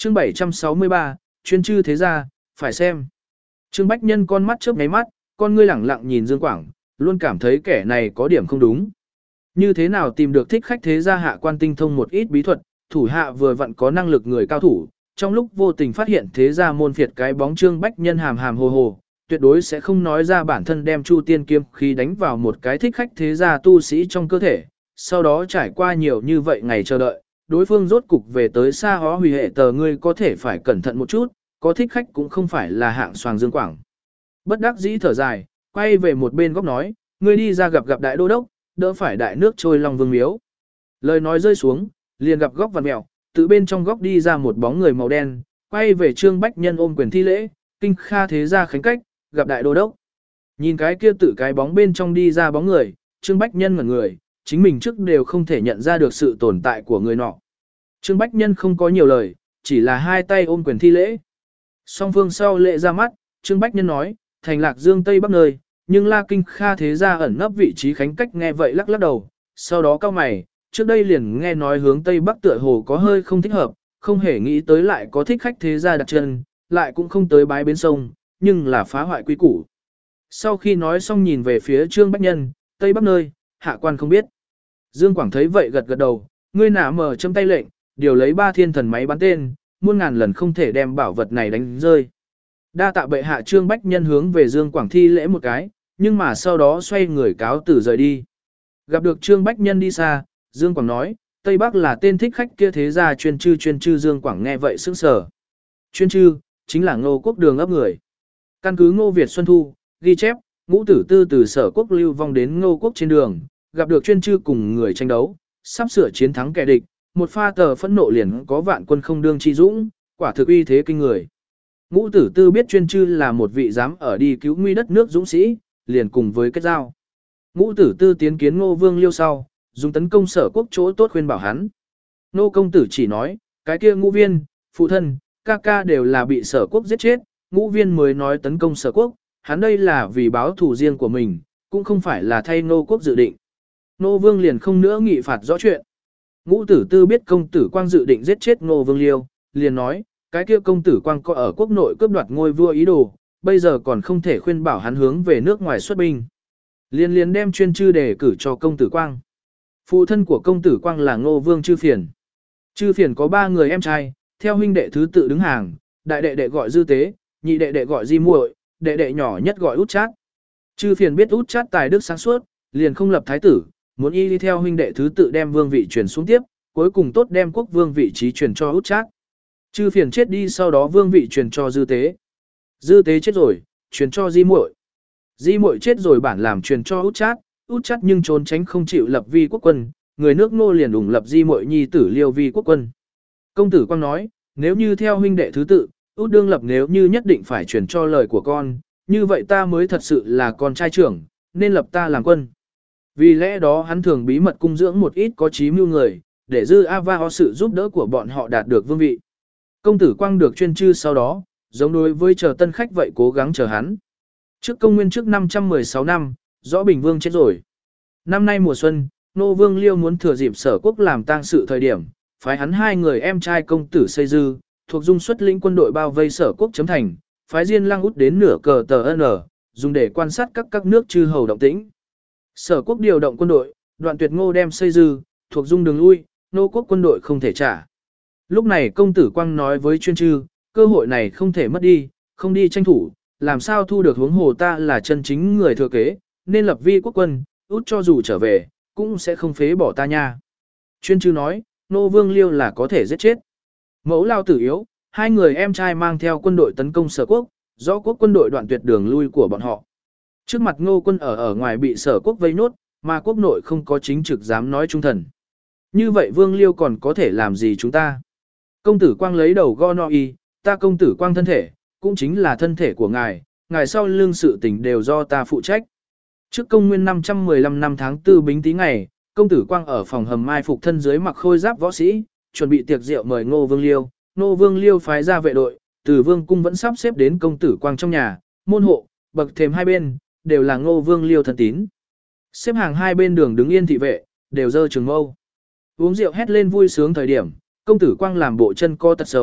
Chương 763, chuyên chư thế gia, phải xem. Trương Bách Nhân con mắt chớp nháy mắt, con ngươi lẳng lặng nhìn Dương Quảng, luôn cảm thấy kẻ này có điểm không đúng. Như thế nào tìm được thích khách thế gia hạ quan tinh thông một ít bí thuật, thủ hạ vừa vặn có năng lực người cao thủ, trong lúc vô tình phát hiện thế gia môn phiệt cái bóng Trương Bách Nhân hàm hàm hồ hồ, tuyệt đối sẽ không nói ra bản thân đem Chu Tiên kiếm khí đánh vào một cái thích khách thế gia tu sĩ trong cơ thể, sau đó trải qua nhiều như vậy ngày chờ đợi, đối phương rốt cục về tới xa hó hủy hệ tờ ngươi có thể phải cẩn thận một chút, có thích khách cũng không phải là hạng xoàng Dương Quảng. Bất đắc dĩ thở dài, quay về một bên góc nói, ngươi đi ra gặp đại đô đốc, đỡ phải đại nước trôi Long Vương miếu. Lời nói rơi xuống, liền gặp góc vằn mèo, từ bên trong góc đi ra một bóng người màu đen, quay về Trương Bách Nhân ôm quyền thi lễ, kinh kha thế gia khánh cách, gặp đại đô đốc. Nhìn cái kia tự cái bóng bên trong đi ra bóng người, Trương Bách Nhân ngẩn người, chính mình trước đều không thể nhận ra được sự tồn tại của người nọ. Trương Bách Nhân không có nhiều lời, chỉ là hai tay ôm quyền thi lễ. Song phương sau lễ ra mắt, Trương Bách Nhân nói, thành Lạc Dương Tây Bắc nơi, nhưng La Kinh Kha thế gia ẩn nấp vị trí khánh cách nghe vậy lắc lắc đầu, sau đó cao mày, trước đây liền nghe nói hướng Tây Bắc tựa hồ có hơi không thích hợp, không hề nghĩ tới lại có thích khách thế gia đặt chân, lại cũng không tới bái bến sông, nhưng là phá hoại quy củ. Sau khi nói xong nhìn về phía Trương Bách Nhân, Tây Bắc nơi, hạ quan không biết. Dương Quảng thấy vậy gật gật đầu, ngươi nả mở châm tay lệnh, điều lấy 3 thiên thần máy bắn tên, muôn ngàn lần không thể đem bảo vật này đánh rơi. Đa tạ bệ hạ. Trương Bách Nhân hướng về Dương Quảng thi lễ một cái, nhưng mà sau đó xoay người cáo tử rời đi. Gặp được Trương Bách Nhân đi xa, Dương Quảng nói, Tây Bắc là tên thích khách kia thế gia chuyên chư. Dương Quảng nghe vậy sững sờ. Chuyên chư, chính là Ngô Quốc Đường ấp người. Căn cứ Ngô Việt Xuân Thu, ghi chép, Ngũ Tử Tư từ Sở Quốc lưu vong đến Ngô Quốc trên đường, gặp được chuyên chư cùng người tranh đấu, sắp sửa chiến thắng kẻ địch, một pha tờ phẫn nộ liền có vạn quân không đương chi dũng, quả thực uy thế kinh người. Ngũ Tử Tư biết chuyên chư là một vị dám ở đi cứu nguy đất nước dũng sĩ, liền cùng với kết giao. Ngũ Tử Tư tiến kiến Ngô Vương Liêu sau, dùng tấn công Sở Quốc chỗ tốt khuyên bảo hắn. Nô công tử chỉ nói, cái kia Ngũ Viên, phụ thân, ca ca đều là bị Sở Quốc giết chết, Ngũ Viên mới nói tấn công Sở Quốc, hắn đây là vì báo thù riêng của mình, cũng không phải là thay Ngô Quốc dự định. Ngô Vương liền không nữa nghị phạt rõ chuyện. Ngũ Tử Tư biết công tử Quang dự định giết chết Ngô Vương Liêu, liền nói, cái kia công tử Quang có ở quốc nội cướp đoạt ngôi vua ý đồ, bây giờ còn không thể khuyên bảo hắn hướng về nước ngoài xuất binh. Liền đem chuyên chư đề cử cho công tử Quang. Phụ thân của công tử Quang là Ngô Vương Chư Phiền. Chư Phiền có 3 người em trai, theo huynh đệ thứ tự đứng hàng, đại đệ đệ gọi Dư Tế, nhị đệ đệ gọi Di Muội, đệ đệ nhỏ nhất gọi Út Chát. Chư Phiền biết Út Chát tài đức sáng suốt, liền không lập thái tử, muốn y đi theo huynh đệ thứ tự đem vương vị truyền xuống tiếp, cuối cùng tốt đem quốc vương vị trí truyền cho Út Chát. Chư Phiền chết đi sau đó vương vị truyền cho Dư Tế. Dư Tế chết rồi, truyền cho Di Muội. Di Muội chết rồi bản làm truyền cho Út Chát nhưng trốn tránh không chịu lập vi quốc quân, người nước Ngô liền ủng lập Di Muội nhi tử Liêu vi quốc quân. Công tử Quang nói, nếu như theo huynh đệ thứ tự, Út đương lập nếu như nhất định phải truyền cho lời của con, như vậy ta mới thật sự là con trai trưởng, nên lập ta làm quân. Vì lẽ đó hắn thường bí mật cung dưỡng một ít có chí mưu người, để Dư Ava ho sự giúp đỡ của bọn họ đạt được vương vị. Công tử Quang được chuyên chư sau đó, giống đối với chờ tân khách vậy cố gắng chờ hắn. Trước công nguyên trước 516 năm, Rõ Bình Vương chết rồi. Năm nay mùa xuân, Nô Vương Liêu muốn thừa dịp Sở Quốc làm tang sự thời điểm, phái hắn 2 người em trai công tử Xây Dư, thuộc dung xuất lĩnh quân đội bao vây Sở Quốc chấm thành, phái Diên Lăng Út đến nửa cờ tờ N, dùng để quan sát các nước chư hầu động tĩnh. Sở Quốc điều động quân đội, Đoạn Tuyệt Ngô đem Xây Dư, thuộc dung đường lui, Nô Quốc quân đội không thể trả. Lúc này công tử Quang nói với chuyên chư, cơ hội này không thể mất đi, không đi tranh thủ, làm sao thu được huống hồ ta là chân chính người thừa kế, nên lập vi quốc quân, Út cho dù trở về, cũng sẽ không phế bỏ ta nha. Chuyên chư nói, Nô Vương Liêu là có thể giết chết. Mẫu lao tử yếu, 2 người em trai mang theo quân đội tấn công Sở Quốc, do quốc quân đội đoạn tuyệt đường lui của bọn họ. Trước mặt Ngô quân ở ngoài bị Sở Quốc vây nốt, mà quốc nội không có chính trực dám nói trung thần. Như vậy Vương Liêu còn có thể làm gì chúng ta? Công tử Quang lấy đầu go no y, ta công tử Quang thân thể, cũng chính là thân thể của ngài, ngài sau lương sự tình đều do ta phụ trách. Trước công nguyên 515 năm tháng 4 Bính Tý ngày, công tử Quang ở phòng hầm mai phục thân dưới mặc khôi giáp võ sĩ, chuẩn bị tiệc rượu mời Ngô Vương Liêu. Ngô Vương Liêu phái ra vệ đội, từ Vương cung vẫn sắp xếp đến công tử Quang trong nhà, môn hộ, bậc thềm hai bên, đều là Ngô Vương Liêu thân tín. Xếp hàng hai bên đường đứng yên thị vệ, đều giơ trường mâu. Uống rượu hét lên vui sướng thời điểm, công tử Quang làm bộ chân co tật xấu,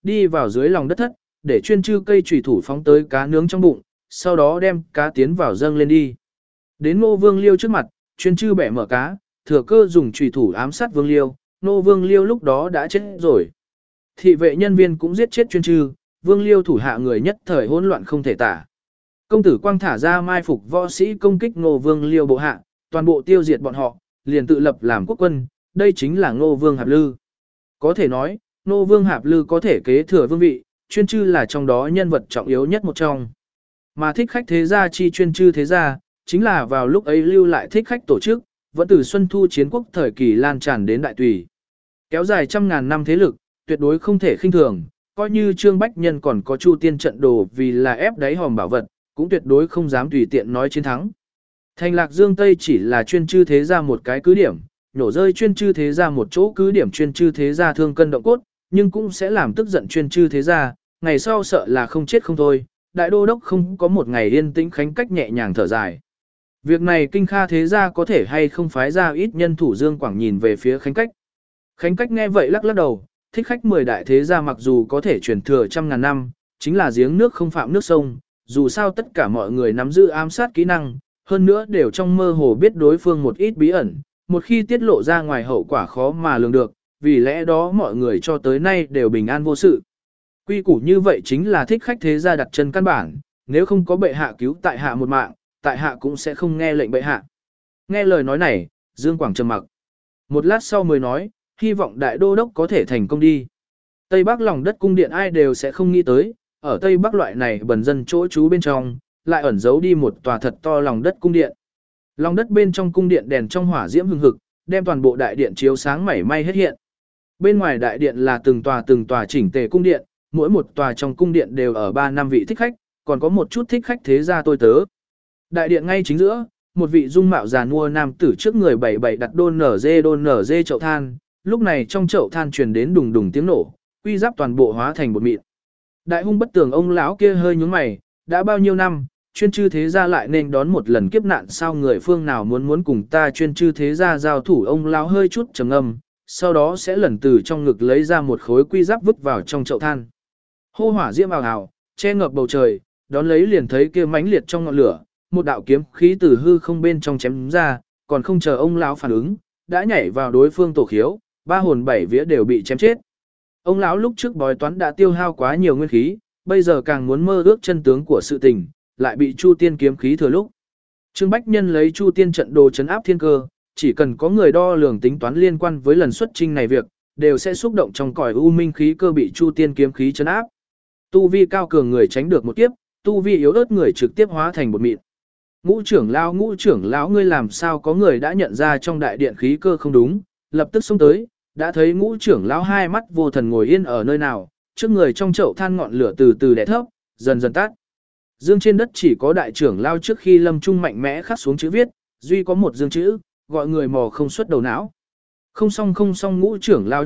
đi vào dưới lòng đất thất, để chuyên chư cây chủy thủ phóng tới cá nướng trong bụng, sau đó đem cá tiến vào dâng lên đi. Đến Ngô Vương Liêu trước mặt, chuyên chư bẻ mở cá, thừa cơ dùng chủy thủ ám sát Vương Liêu, Ngô Vương Liêu lúc đó đã chết rồi. Thị vệ nhân viên cũng giết chết chuyên chư, Vương Liêu thủ hạ người nhất thời hỗn loạn không thể tả. Công tử Quang thả ra mai phục võ sĩ công kích Ngô Vương Liêu bộ hạ, toàn bộ tiêu diệt bọn họ, liền tự lập làm quốc quân, đây chính là Ngô Vương Hạp Lư. Có thể nói, Ngô Vương Hạp Lư có thể kế thừa vương vị, chuyên chư là trong đó nhân vật trọng yếu nhất một trong. Mà thích khách thế gia chi chuyên chư thế gia, chính là vào lúc ấy lưu lại thích khách tổ chức, vẫn từ Xuân Thu chiến quốc thời kỳ lan tràn đến Đại Tùy. Kéo dài trăm ngàn năm thế lực, tuyệt đối không thể khinh thường, coi như Trương Bách Nhân còn có Chu Tiên trận đồ vì là ép đáy hòm bảo vật, cũng tuyệt đối không dám tùy tiện nói chiến thắng. Thành Lạc Dương Tây chỉ là chuyên chư thế gia một cái cứ điểm, nhổ rơi chuyên chư thế gia một chỗ cứ điểm chuyên chư thế gia thương cân động cốt, nhưng cũng sẽ làm tức giận chuyên chư thế gia, ngày sau sợ là không chết không thôi, đại đô đốc không có một ngày yên tĩnh khánh cách nhẹ nhàng thở dài. Việc này Kinh Kha thế gia có thể hay không phái ra ít nhân thủ Dương Quảng nhìn về phía khánh cách. Khánh cách nghe vậy lắc lắc đầu, thích khách 10 đại thế gia mặc dù có thể truyền thừa trăm ngàn năm, chính là giếng nước không phạm nước sông, dù sao tất cả mọi người nắm giữ ám sát kỹ năng, hơn nữa đều trong mơ hồ biết đối phương một ít bí ẩn, một khi tiết lộ ra ngoài hậu quả khó mà lường được, vì lẽ đó mọi người cho tới nay đều bình an vô sự. Quy củ như vậy chính là thích khách thế gia đặt chân căn bản, nếu không có bệ hạ cứu tại hạ một mạng, tại hạ cũng sẽ không nghe lệnh bệ hạ. Nghe lời nói này, Dương Quảng trầm mặc. Một lát sau mới nói, hy vọng đại đô đốc có thể thành công đi. Tây Bắc lòng đất cung điện ai đều sẽ không nghĩ tới, ở Tây Bắc loại này bần dân chỗ trú bên trong, lại ẩn giấu đi một tòa thật to lòng đất cung điện. Lòng đất bên trong cung điện đèn trong hỏa diễm hừng hực, đem toàn bộ đại điện chiếu sáng mảy may hết hiện. Bên ngoài đại điện là từng tòa chỉnh tề cung điện, mỗi một tòa trong cung điện đều ở 3 năm vị thích khách, còn có một chút thích khách thế gia tôi tớ. Đại điện ngay chính giữa, một vị dung mạo già nua nam tử trước người bảy đặt đôn nở dê chậu than, lúc này trong chậu than truyền đến đùng đùng tiếng nổ, quy giáp toàn bộ hóa thành bột mịn. Đại hung bất tường ông lão kia hơi nhướng mày, đã bao nhiêu năm, chuyên chư thế gia lại nên đón một lần kiếp nạn, sao người phương nào muốn cùng ta chuyên chư thế gia giao thủ. Ông lão hơi chút trầm ngâm, sau đó sẽ lần từ trong ngực lấy ra một khối quy giáp vứt vào trong chậu than. Hô hỏa diễm ào ào, che ngập bầu trời, đón lấy liền thấy kia mãnh liệt trong ngọn lửa, một đạo kiếm khí từ hư không bên trong chém ra, còn không chờ ông lão phản ứng, đã nhảy vào đối phương tổ khiếu, 3 hồn 7 vía đều bị chém chết. Ông lão lúc trước bói toán đã tiêu hao quá nhiều nguyên khí, bây giờ càng muốn mơ ước chân tướng của sự tình, lại bị Chu Tiên kiếm khí thừa lúc. Trương Bách Nhân lấy Chu Tiên trận đồ trấn áp thiên cơ, chỉ cần có người đo lường tính toán liên quan với lần xuất chinh này việc, đều sẽ xúc động trong cõi u minh khí cơ bị Chu Tiên kiếm khí trấn áp. Tu vi cao cường người tránh được một kiếp, tu vi yếu ớt người trực tiếp hóa thành bột mịn. Ngũ trưởng lão ngươi làm sao có người đã nhận ra trong đại điện khí cơ không đúng, lập tức xông tới, đã thấy Ngũ trưởng lão hai mắt vô thần ngồi yên ở nơi nào, trước người trong chậu than ngọn lửa từ từ đè thấp, dần dần tắt. Dương trên đất chỉ có đại trưởng lão trước khi lâm trung mạnh mẽ khắc xuống chữ viết, duy có một dương chữ, gọi người mò không xuất đầu não. Không xong, Ngũ trưởng lão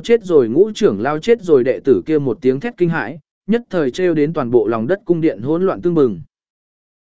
chết rồi, đệ tử kia một tiếng thét kinh hãi, nhất thời trêu đến toàn bộ lòng đất cung điện hỗn loạn tương bừng.